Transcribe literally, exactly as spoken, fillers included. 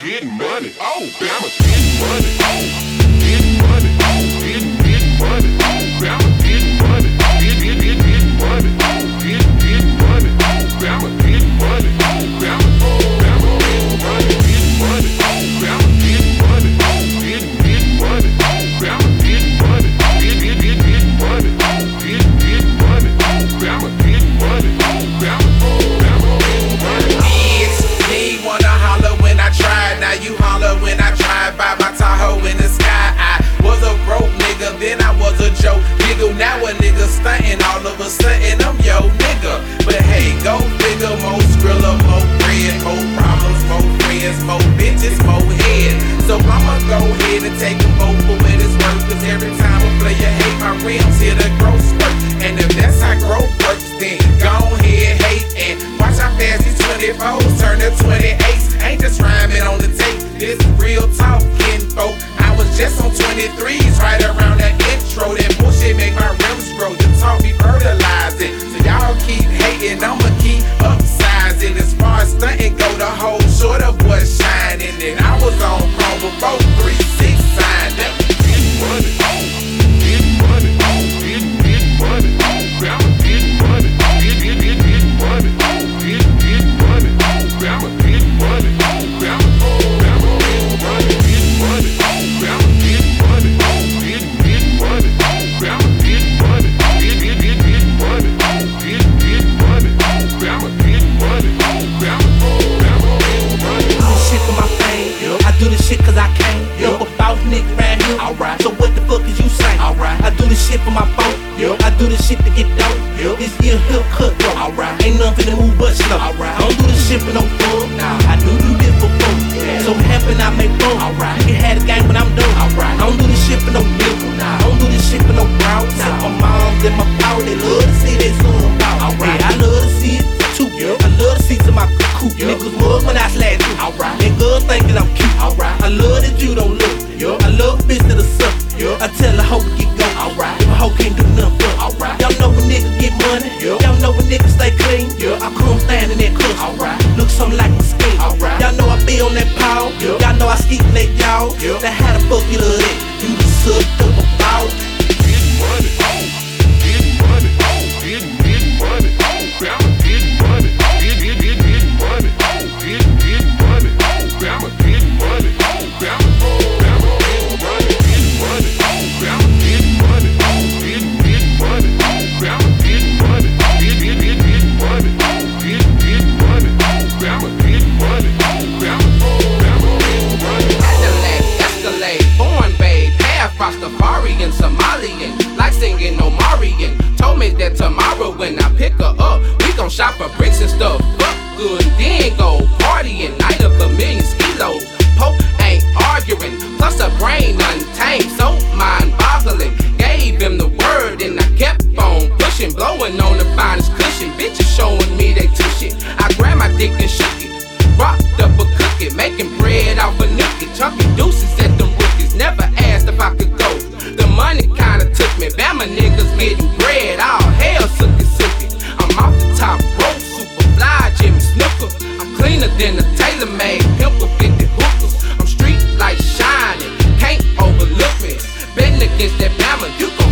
getting money. Oh, Bama getting money. Oh, getting money. Oh, getting getting money. Oh, Bama getting money. Get get get getting money. Oh, getting getting money. Oh, Bama getting money. Oh, Bama Bama getting money. Getting money. Oh, Bama getting money. Oh, getting getting money. Oh, Bama getting money. Get get get getting money. Oh, getting getting money. Oh, Bama getting money. Oh, Bama Bama getting money. Bitch, me wanna holler when I tried. Now you holler when I tried. By my Tahoe in the sky. I was a broke nigga, then I was a joke nigga. Now a nigga stuntin', all of a sudden I'm yo nigga. But hey, go figure, more skrilla, more bread, more problems, more friends, more bitches, more head. So I'ma go ahead and take them both for what it's worth. Cause every time a player hate, my rims hit a growth spurt. And if that's how growth works, then go ahead, hate, and watch how fast these twenty-fours turn to twenty-eights. Ain't just rhyming on the tape, this real talking, folk. I was just on twenty-threes right around that intro. That bullshit make my rims grow, the talk be fertilizing. So y'all keep hating, I'ma keep upsizing. As far as stunting go, the whole short of what's shining. And I was on chrome before three six signed up. Getting money. Oh, getting money. Oh, getting getting money. Oh, Bama getting money. Get get get getting money. Oh, getting getting money. Oh, Bama getting money. Oh, Bama Bama getting money. Getting money. Oh, Bama getting money. Oh, getting getting money. Oh, Bama getting money. Get get get getting money. Oh, getting getting money. Oh, Bama getting money. Oh, Bama Bama getting money. I do this shit for my fame. I do this shit cause I can. Yo, about nigga round here. Alright. So what the fuck is you saying? Alright. I do this shit for my phone. Yo. I do this shit to get dope. Yo. This year hill cut bro. Alright. Ain't nothing to move but slow. Alright. I don't do this shit for no fun. Nah. I do do this for fun. Yeah. So happen I make fun. Alright. You can have the game when I'm done. Alright. I don't do this shit for no nickel. Nah. I don't do this shit for no brown. Nah. My moms and my power, they love to see they son about. Alright. Yeah, I love to see it too. Yo. I love to see to my coop. Yo. Niggas mug when I slash you. Alright. And girls thinking I'm cute. Alright. I love that you don't look. Yo. I love a bitch that'll suck. Yo. I tell a hoe to get go. Alright. If a hoe can't do nothing but. Alright. Y'all know when niggas get money. Yo. Y'all know when niggas stay clean. Yo. I come stand in that club. Alright. Look something like my skin. Alright. Y'all know I be on that pole. Yo. Y'all know I skeet in that y'all. Yo. Now how the fuck you love that? You the sucked up about. Getting money. Oh, getting money. Oh, getting getting money. Oh, Bama getting money. Get get get getting money. Oh, getting getting money. Oh, Bama getting money. Oh, Bama Bama getting money. Getting money. Oh, Bama getting money. Oh, getting getting money. Oh, Bama getting money. Get get get getting money. Oh, getting getting money. Oh, Bama getting money. Oh, Bama Bama getting money. Adelaide, Escalade, Born Babe, half Rastafarian, Somalian, like singing Omarian. Told me that tomorrow when I pick her up, we gon' shop for bricks and stuff. Fuck good, then go partying, night of a million kilos. Pope ain't arguing, plus a brain untamed, so mind-boggling. Gave him the word and I kept on pushing, blowing on the finest cushion. Bitches showing me they tush it. I grabbed my dick and shook it, rocked up a cookie, making bread off a nookie, chunky deuces at them rookies. Never asked if I could go. The money kinda took me. Bama niggas getting bread, all hell sookie sookie. I'm off the top rope, super fly Jimmy Snooker. I'm cleaner than a tailor-made pimp with fifty hookers. I'm street light shining, can't overlook me. Betting against that Bama, you gon'